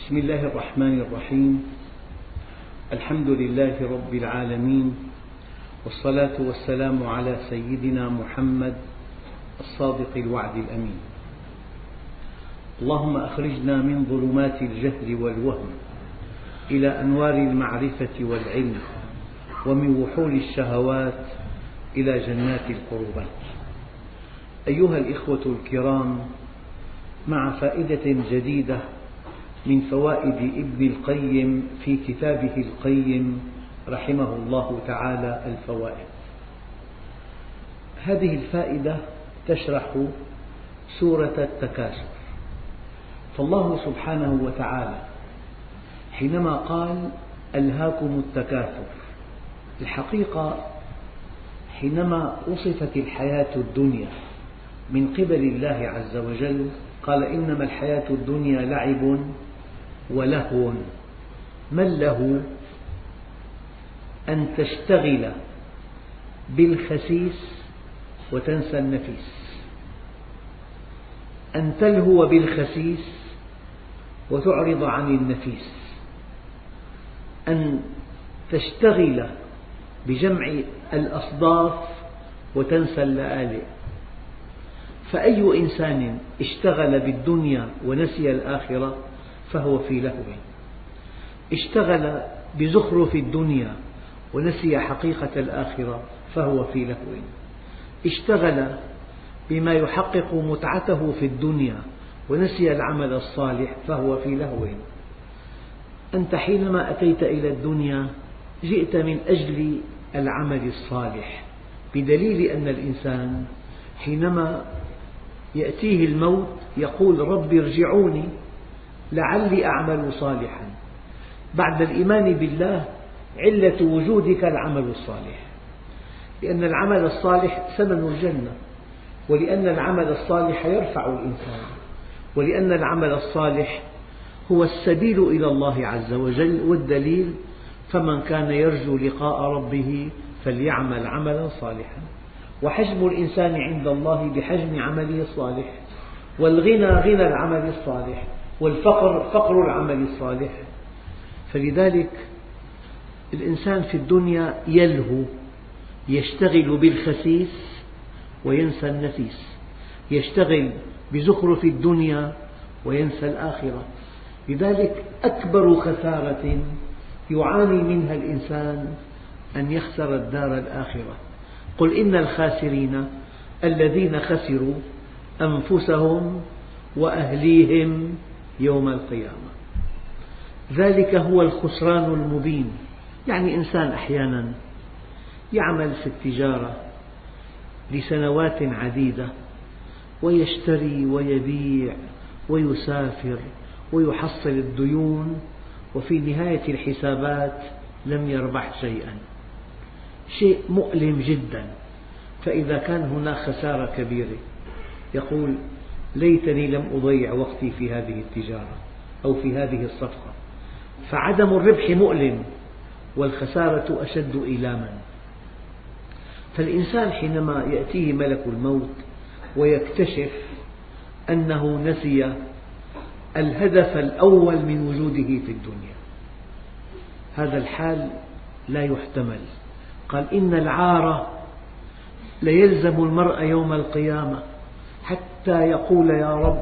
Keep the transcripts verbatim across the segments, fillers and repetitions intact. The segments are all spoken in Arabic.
بسم الله الرحمن الرحيم. الحمد لله رب العالمين، والصلاة والسلام على سيدنا محمد الصادق الوعد الأمين. اللهم أخرجنا من ظلمات الجهل والوهم إلى أنوار المعرفة والعلم، ومن وحول الشهوات إلى جنات القربات. أيها الإخوة الكرام، مع فائدة جديدة من فوائد ابن القيم في كتابه القيم رحمه الله تعالى الفوائد. هذه الفائدة تشرح سورة التكاثر. فالله سبحانه وتعالى حينما قال ألهاكم التكاثر، الحقيقة حينما وصفت الحياة الدنيا من قبل الله عز وجل قال إنما الحياة الدنيا لعب ولهو. ما اللهو؟ أن تشتغل بالخسيس وتنسى النفيس، أن تلهو بالخسيس وتعرض عن النفيس، أن تشتغل بجمع الأصداف وتنسى اللآلئ. فأي إنسان اشتغل بالدنيا ونسي الآخرة فهو في لهو، اشتغل بزخرف الدنيا ونسي حقيقة الآخرة فهو في لهو، اشتغل بما يحقق متعته في الدنيا ونسي العمل الصالح فهو في لهو. أنت حينما أتيت إلى الدنيا جئت من أجل العمل الصالح، بدليل أن الإنسان حينما يأتيه الموت يقول رب ارجعوني لعلي أعمل صالحا. بعد الإيمان بالله علة وجودك العمل الصالح، لأن العمل الصالح ثمن الجنة، ولأن العمل الصالح يرفع الإنسان، ولأن العمل الصالح هو السبيل إلى الله عز وجل. والدليل فمن كان يرجو لقاء ربه فليعمل عملا صالحا. وحجم الإنسان عند الله بحجم عمله الصالح، والغنى غنى العمل الصالح، والفقر فقر العمل الصالح. فلذلك الإنسان في الدنيا يلهو، يشتغل بالخسيس وينسى النفيس، يشتغل بزخرف الدنيا وينسى الآخرة. لذلك أكبر خسارة يعاني منها الإنسان أن يخسر الدار الآخرة. قل إن الخاسرين الذين خسروا أنفسهم وأهليهم يوم القيامة. ذلك هو الخسران المبين. يعني إنسان أحيانا يعمل في التجارة لسنوات عديدة ويشتري ويبيع ويسافر ويحصل الديون، وفي نهاية الحسابات لم يربح شيئا، شيء مؤلم جدا. فإذا كان هناك خسارة كبيرة يقول ليتني لم أضيع وقتي في هذه التجارة أو في هذه الصفقة. فعدم الربح مؤلم والخسارة أشد إيلاما. فالإنسان حينما يأتيه ملك الموت ويكتشف أنه نسي الهدف الأول من وجوده في الدنيا، هذا الحال لا يحتمل. قال إن العار ليلزم المرء يوم القيامة حتى يقول يا رب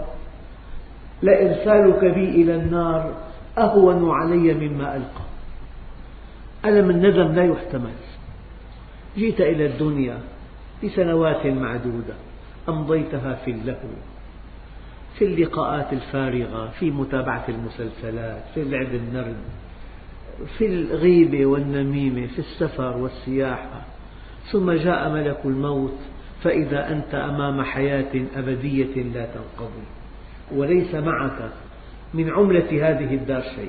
لإرسالك بي إلى النار أهون علي مما ألقى. ألم الندم لا يحتمل. جئت إلى الدنيا لسنوات معدودة أمضيتها في اللهو، في اللقاءات الفارغة، في متابعة المسلسلات، في لعب النرد، في الغيبة والنميمة، في السفر والسياحة. ثم جاء ملك الموت فإذا أنت أمام حياة أبدية لا تنقضي، وليس معك من عملة هذه الدار شيء.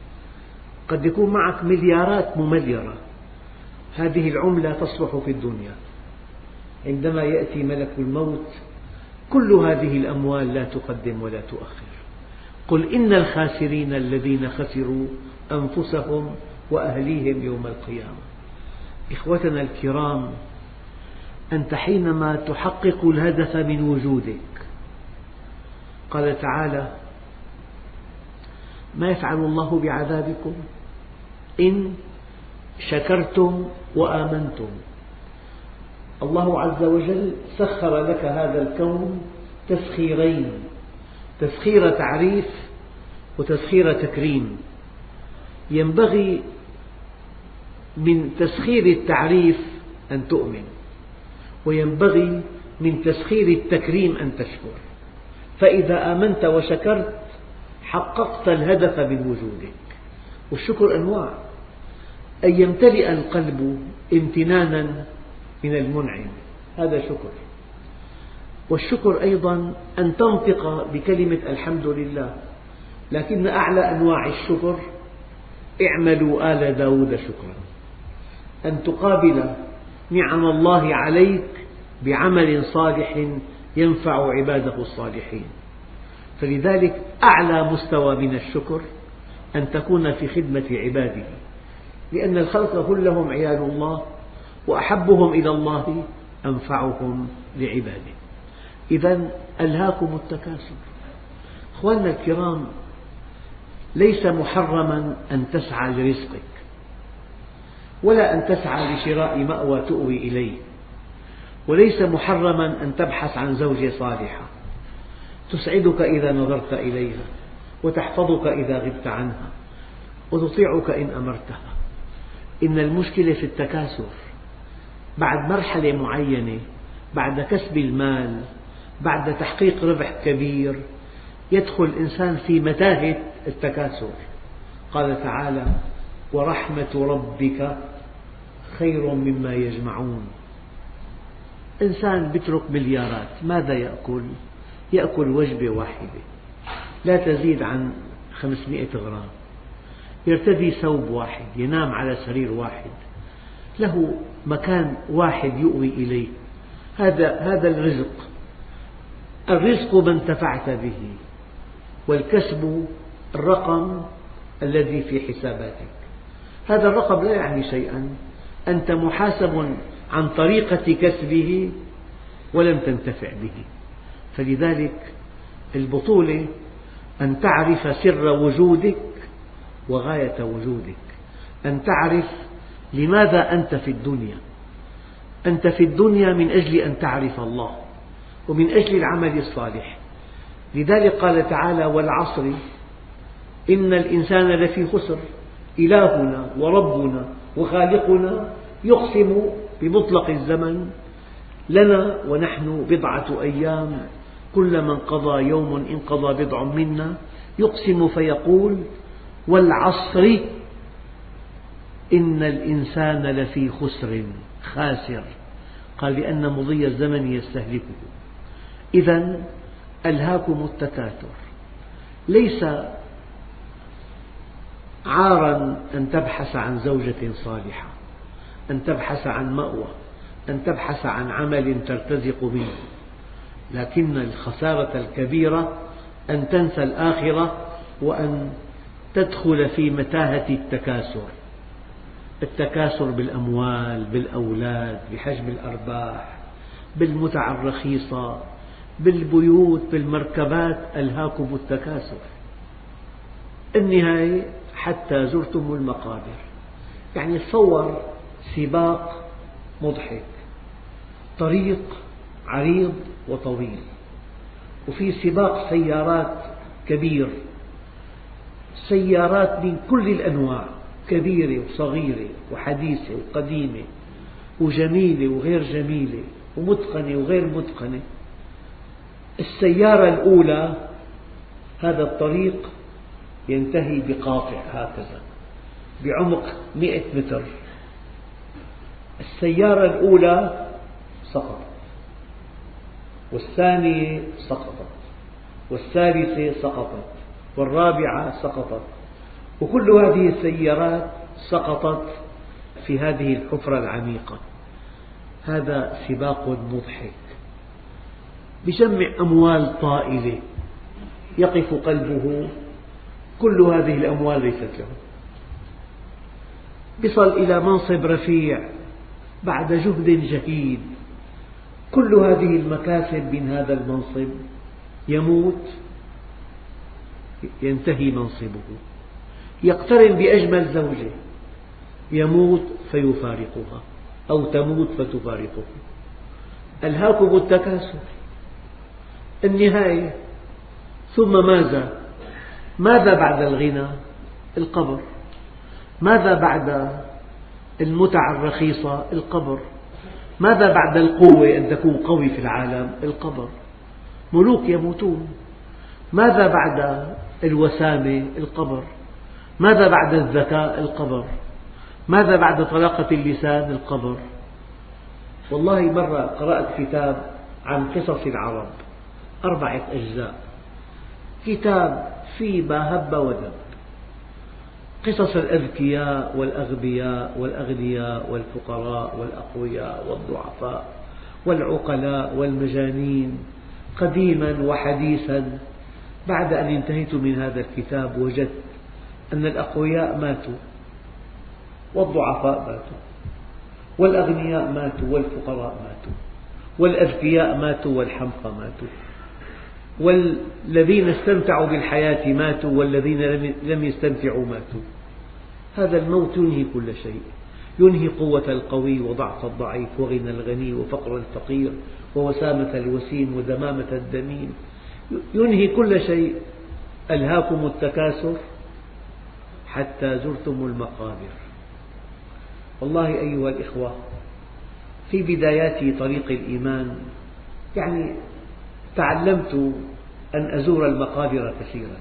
قد يكون معك مليارات ممليرة، هذه العملة تصلح في الدنيا. عندما يأتي ملك الموت كل هذه الأموال لا تقدم ولا تؤخر. قل إن الخاسرين الذين خسروا أنفسهم وأهليهم يوم القيامة. إخوتنا الكرام، أنت حينما تحقق الهدف من وجودك، قال تعالى ما يفعل الله بعذابكم إن شكرتم وآمنتم. الله عز وجل سخر لك هذا الكون تسخيرين، تسخير تعريف وتسخير تكريم. ينبغي من تسخير التعريف أن تؤمن، وينبغي من تسخير التكريم أن تشكر. فإذا آمنت وشكرت حققت الهدف من وجودك. والشكر أنواع: أن يمتلئ القلب امتنانا من المنعم، هذا شكر. والشكر أيضا أن تنطق بكلمة الحمد لله. لكن أعلى أنواع الشكر: اعملوا آل داود شكرا، أن تقابل نعم الله عليك بعمل صالح ينفع عباده الصالحين. فلذلك أعلى مستوى من الشكر أن تكون في خدمة عباده، لأن الخلق كلهم عيال الله، وأحبهم إلى الله أنفعهم لعباده. إذن ألهاكم التكاثر. أخواننا الكرام، ليس محرما أن تسعى لرزقك، ولا أن تسعى لشراء مأوى تؤوي إليه، وليس محرما أن تبحث عن زوجة صالحة تسعدك إذا نظرت إليها، وتحفظك إذا غبت عنها، وتطيعك إن أمرتها. إن المشكلة في التكاثر. بعد مرحلة معينة، بعد كسب المال، بعد تحقيق ربح كبير، يدخل الإنسان في متاهة التكاثر. قال تعالى: ورحمة ربك خير مما يجمعون. إنسان يترك مليارات، ماذا يأكل؟ يأكل وجبة واحدة لا تزيد عن خمسمائة غرام، يرتدي ثوب واحد، ينام على سرير واحد، له مكان واحد يؤوي إليه. هذا هذا الرزق. الرزق ما انتفعت به، والكسب الرقم الذي في حساباتك. هذا الرقم لا يعني شيئا، أنت محاسب عن طريقة كسبه ولم تنتفع به. فلذلك البطولة أن تعرف سر وجودك وغاية وجودك، أن تعرف لماذا أنت في الدنيا. أنت في الدنيا من أجل أن تعرف الله، ومن أجل العمل الصالح. لذلك قال تعالى: والعصر إن الإنسان لفي خسر. إلهنا وربنا وخالقنا يقسم بمطلق الزمن لنا ونحن بضعة أيام، كلما انقضى يوم انقضى بضع منا، يقسم فيقول: والعصر إن الإنسان لفي خسر. خاسر، قال لأن مضي الزمن يستهلكه. إذن ألهاكم التكاثر. ليس عارا أن تبحث عن زوجة صالحة، أن تبحث عن مأوى، أن تبحث عن عمل ترتزق منه، لكن الخسارة الكبيرة أن تنسى الآخرة وأن تدخل في متاهة التكاثر. التكاثر بالأموال، بالأولاد، بحجم الأرباح، بالمتع الرخيصة، بالبيوت، بالمركبات. ألهاكم التكاثر. النهاية حتى زرتم المقابر. يعني تصور سباق مضحك، طريق عريض وطويل، وفي سباق سيارات كبير، سيارات من كل الأنواع، كبيرة وصغيرة وحديثة وقديمة وجميلة وغير جميلة ومتقنة وغير متقنة. السيارة الأولى هذا الطريق ينتهي بقاطع هكذا بعمق مئة متر. السيارة الأولى سقطت، والثانية سقطت، والثالثة سقطت، والرابعة سقطت، وكل هذه السيارات سقطت في هذه الحفرة العميقة. هذا سباق مضحك بجمع أموال طائلة، يقف قلبه، كل هذه الأموال ليست له. يصل إلى منصب رفيع بعد جهد جهيد، كل هذه المكاسب من هذا المنصب، يموت ينتهي منصبه، يقترن بأجمل زوجة، يموت فيفارقها أو تموت فتفارقه. ألهاكم التكاثر، النهاية. ثم ماذا؟ ماذا بعد الغنى؟ القبر. ماذا بعد المتع الرخيصة؟ القبر. ماذا بعد القوة، أن تكون قوي في العالم؟ القبر. ملوك يموتون. ماذا بعد الوسامة؟ القبر. ماذا بعد الذكاء؟ القبر. ماذا بعد طلاقة اللسان؟ القبر. والله مرة قرأت كتاب عن قصص العرب، أربعة أجزاء، كتاب فيه ما هب ودب، قصص الأذكياء والأغبياء والأغنياء والفقراء والأقوياء والضعفاء والعقلاء والمجانين قديما وحديثا. بعد أن انتهيت من هذا الكتاب وجدت أن الأقوياء ماتوا والضعفاء ماتوا والأغنياء ماتوا والفقراء ماتوا والأذكياء ماتوا والحمقى ماتوا، والذين استمتعوا بالحياة ماتوا والذين لم يستمتعوا ماتوا. هذا الموت ينهي كل شيء، ينهي قوة القوي وضعف الضعيف وغنى الغني وفقر الفقير ووسامة الوسيم ودمامة الدميم، ينهي كل شيء. ألهاكم التكاثر حتى زرتم المقابر. والله أيها الإخوة، في بدايات طريق الإيمان يعني تعلمت أن أزور المقابر كثيرا.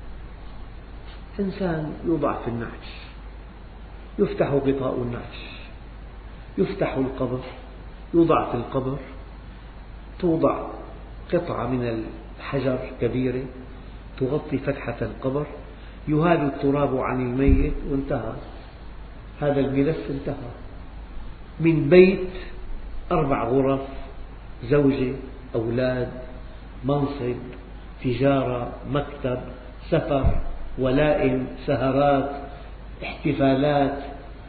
إنسان يوضع في النعش، يفتح غطاء النعش، يفتح القبر، يوضع في القبر، توضع قطعة من الحجر كبيرة تغطي فتحة القبر، يهال التراب عن الميت وانتهى. هذا الملف انتهى. من بيت أربع غرف، زوجة، أولاد، منصب، تجارة، مكتب، سفر، ولائم، سهرات، احتفالات،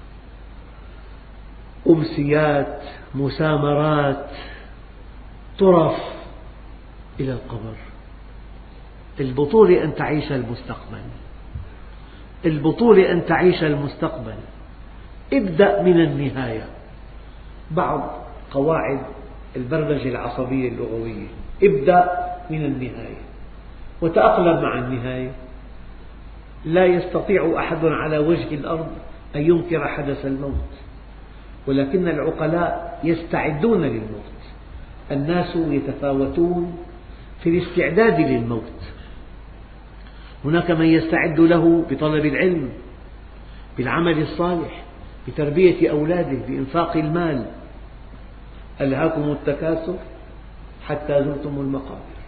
أمسيات، مسامرات، طرف، إلى القبر. البطولة أن تعيش المستقبل، البطولة أن تعيش المستقبل. ابدأ من النهاية. بعض قواعد البرمجة العصبية اللغوية: ابدأ من النهاية وتأقلم مع النهاية. لا يستطيع أحد على وجه الأرض أن ينكر حدث الموت، ولكن العقلاء يستعدون للموت. الناس يتفاوتون في الاستعداد للموت. هناك من يستعد له بطلب العلم، بالعمل الصالح، بتربية أولاده، بإنفاق المال. ألهاكم التكاثر حتى زرتم المقابر.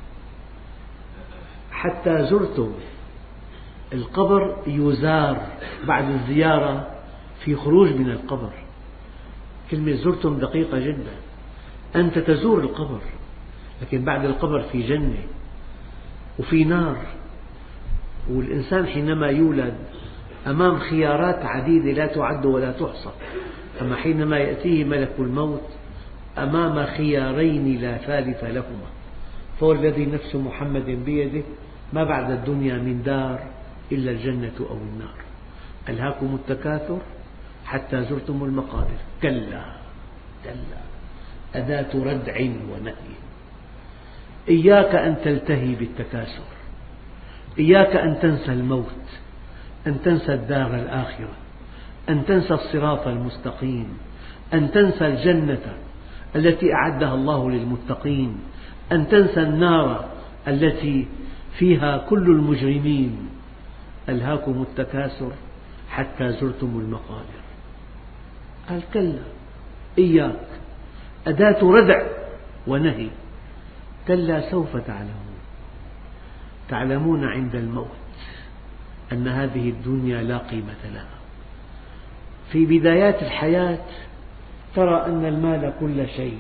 حتى زرتم القبر، يزار بعد الزيارة في خروج من القبر. كلمة زرتم دقيقة جدا. أنت تزور القبر، لكن بعد القبر في جنة وفي نار. والإنسان حينما يولد أمام خيارات عديدة لا تعد ولا تحصى، أما حينما يأتيه ملك الموت أمام خيارين لا ثالث لهما. فوالذي نفس محمد بيده ما بعد الدنيا من دار إلا الجنة أو النار. ألهاكم التكاثر حتى زرتم المقابر. كلا كلا، أداة ردع ونهي. إياك أن تلتهي بالتكاثر، إياك أن تنسى الموت، أن تنسى الدار الآخرة، أن تنسى الصراط المستقيم، أن تنسى الجنة التي أعدها الله للمتقين، أن تنسى النار التي فيها كل المجرمين. ألهاكم التكاثر حتى زرتم المقابر. قال كلا، إياك، أداة ردع ونهي. كلا سوف تعلمون، تعلمون عند الموت أن هذه الدنيا لا قيمة لها. في بدايات الحياة ترى أن المال كل شيء،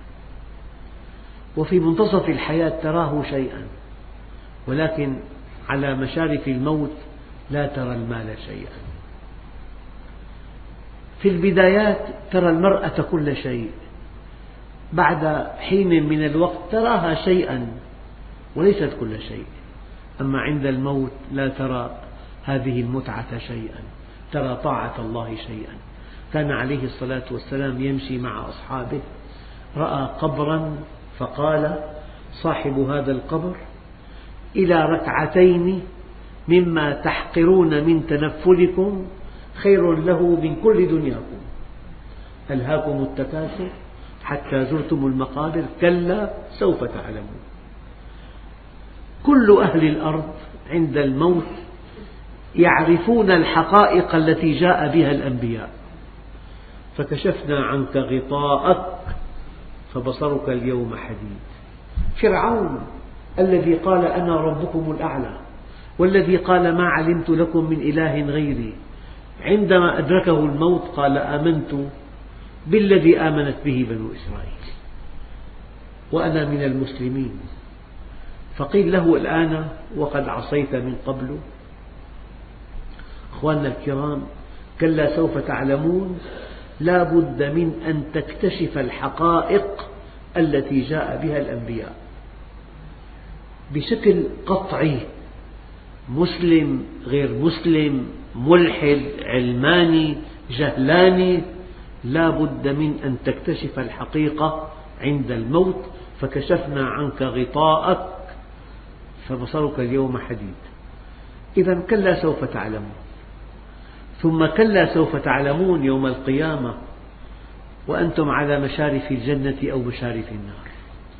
وفي منتصف الحياة تراه شيئا، ولكن على مشارف الموت لا ترى المال شيئا. في البدايات ترى المرأة كل شيء، بعد حين من الوقت تراها شيئا وليست كل شيء. أما عند الموت لا ترى هذه المتعة شيئا، ترى طاعة الله شيئا. كان عليه الصلاة والسلام يمشي مع أصحابه، رأى قبرا فقال صاحب هذا القبر إلى ركعتين مما تحقرون من تنفلكم خير له من كل دنياكم. ألهاكم التكاثر حتى زرتم المقابر كلا سوف تعلمون. كل أهل الأرض عند الموت يعرفون الحقائق التي جاء بها الأنبياء. فكشفنا عنك غطاءك فبصرك اليوم حديد. فرعون الذي قال أنا ربكم الأعلى والذي قال ما علمت لكم من إله غيري، عندما أدركه الموت قال آمنت بالذي آمنت به بنو إسرائيل وأنا من المسلمين. فقيل له الآن وقد عصيت من قبل. أخواننا الكرام، كلا سوف تعلمون لا بد من أن تكتشف الحقائق التي جاء بها الأنبياء بشكل قطعي. مسلم غير مسلم، ملحد علماني جهلاني، لا بد من أن تكتشف الحقيقة عند الموت. فكشفنا عنك غطاءك فبصرك اليوم حديد. إذا كلا سوف تعلمون، ثم كلا سوف تعلمون يوم القيامة وأنتم على مشارف الجنة أو مشارف النار.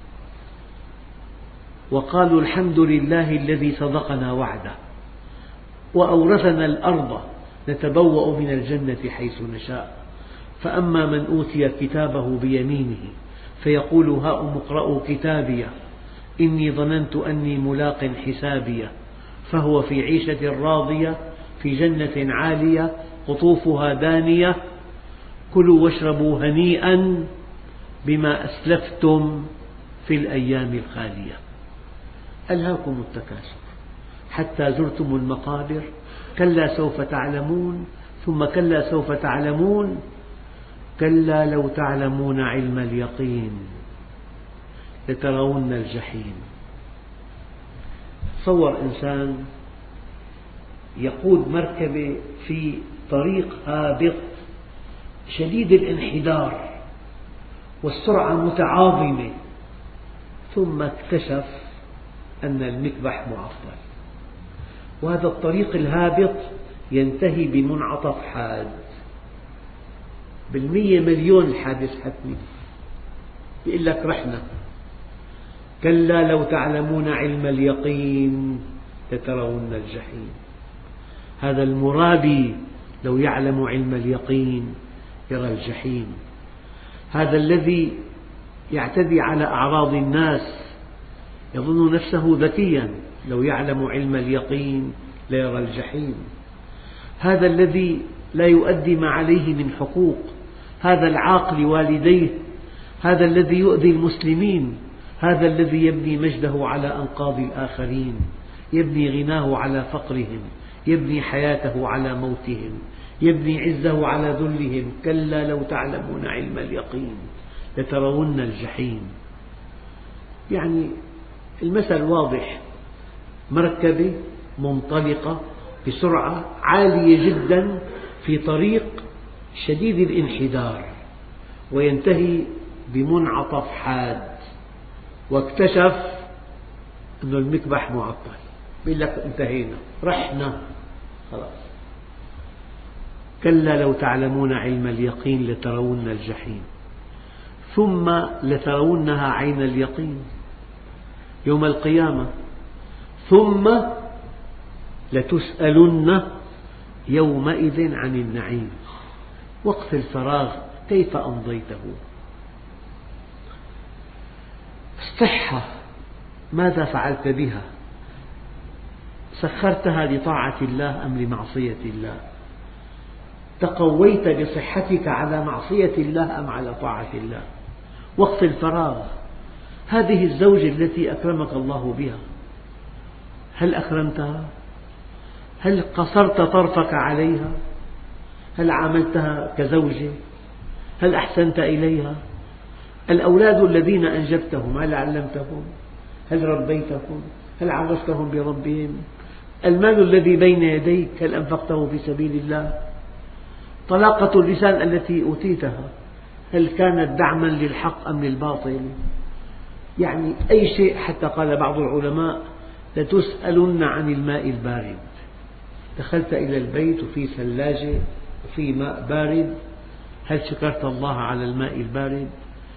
وقالوا الحمد لله الذي صدقنا وعده وأورثنا الأرض نتبوأ من الجنة حيث نشاء. فأما من أوتي كتابه بيمينه فيقول هاؤم اقرءوا كتابيه إني ظننت أني ملاق حسابيه فهو في عيشة راضية في جنة عالية قطوفها دانية كلوا واشربوا هنيئا بما أسلفتم في الأيام الخالية. ألهاكم التكاثر حتى زرتم المقابر كلا سوف تعلمون ثم كلا سوف تعلمون كلا لو تعلمون علم اليقين لترون الجحيم. تصور إنسان يقود مركبة في طريق هابط شديد الانحدار والسرعة متعاظمة، ثم اكتشف أن المكبح معطل، وهذا الطريق الهابط ينتهي بمنعطف حاد. بالمية مليون الحادث حتمي، يقول لك رحنا. كلا لو تعلمون علم اليقين لترون الجحيم. هذا المرابي لو يعلم علم اليقين يرى الجحيم. هذا الذي يعتدي على أعراض الناس يظن نفسه ذكيا لو يعلم علم اليقين ليرى الجحيم. هذا الذي لا يؤدي ما عليه من حقوق، هذا العاق لوالديه، هذا الذي يؤذي المسلمين، هذا الذي يبني مجده على أنقاض الآخرين، يبني غناه على فقرهم، يبني حياته على موتهم، يبني عزه على ذلهم. كلا لو تعلمون علم اليقين لترون الجحيم. يعني المثل واضح، مركبة منطلقة بسرعة عالية جدا في طريق شديد الانحدار وينتهي بمنعطف حاد، واكتشف أن المكبح معطل، يقول لك انتهينا رحنا خلاص. كلا لو تعلمون علم اليقين لترون الجحيم ثم لترونها عين اليقين يوم القيامة ثم لتسألن يومئذ عن النعيم. وقت الفراغ كيف أمضيته؟ الصحة ماذا فعلت بها؟ سخرتها لطاعة الله أم لمعصية الله؟ تقويت بصحتك على معصية الله أم على طاعة الله؟ وقت الفراغ، هذه الزوجة التي أكرمك الله بها هل أكرمتها؟ هل قصرت طرفك عليها؟ هل عاملتها كزوجة؟ هل أحسنت إليها؟ الأولاد الذين أنجبتهم هل علمتهم؟ هل ربيتهم؟ هل عرفتهم بربهم؟ المال الذي بين يديك هل أنفقته في سبيل الله؟ طلاقة اللسان التي أوتيتها هل كانت دعما للحق أم للباطل؟ يعني أي شيء، حتى قال بعض العلماء لتسألن عن الماء البارد. دخلت إلى البيت وفي ثلاجة وفي ماء بارد، هل شكرت الله على الماء البارد؟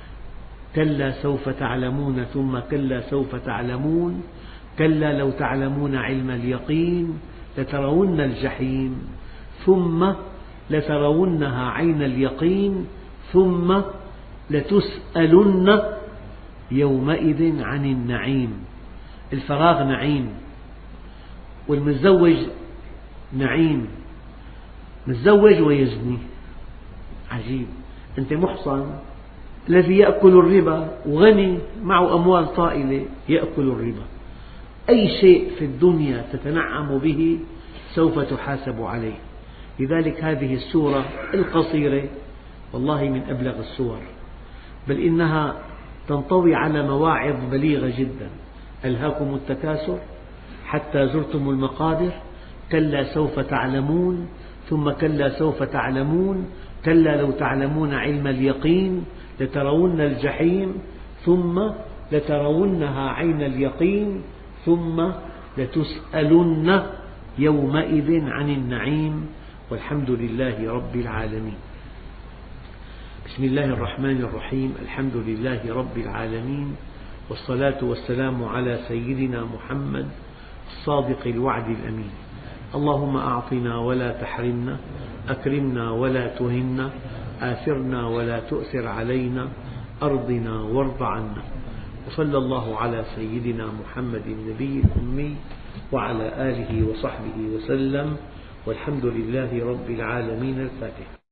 كلا سوف تعلمون ثم كلا سوف تعلمون كلا لو تعلمون علم اليقين لترون الجحيم ثم لترونها عين اليقين ثم لتسألن يومئذ عن النعيم. الفراغ نعيم، والمتزوج نعيم، متزوج ويزني، عجيب. أنت محصن، الذي يأكل الربا وغني معه أموال طائلة يأكل الربا. أي شيء في الدنيا تتنعم به سوف تحاسب عليه. لذلك هذه السورة القصيرة والله من أبلغ السور، بل إنها تنطوي على مواعظ بليغة جدا. ألهاكم التكاثر حتى زرتم المقابر كلا سوف تعلمون ثم كلا سوف تعلمون كلا لو تعلمون علم اليقين لترون الجحيم ثم لترونها عين اليقين ثم لتسألن يومئذ عن النعيم. والحمد لله رب العالمين. بسم الله الرحمن الرحيم. الحمد لله رب العالمين، والصلاة والسلام على سيدنا محمد الصادق الوعد الأمين. اللهم أعطنا ولا تحرمنا، أكرمنا ولا تهنا، آثرنا ولا تؤثر علينا، أرضنا وارض عنا. وصلى الله على سيدنا محمد النبي الأمي وعلى آله وصحبه وسلم، والحمد لله رب العالمين. الفاتحة.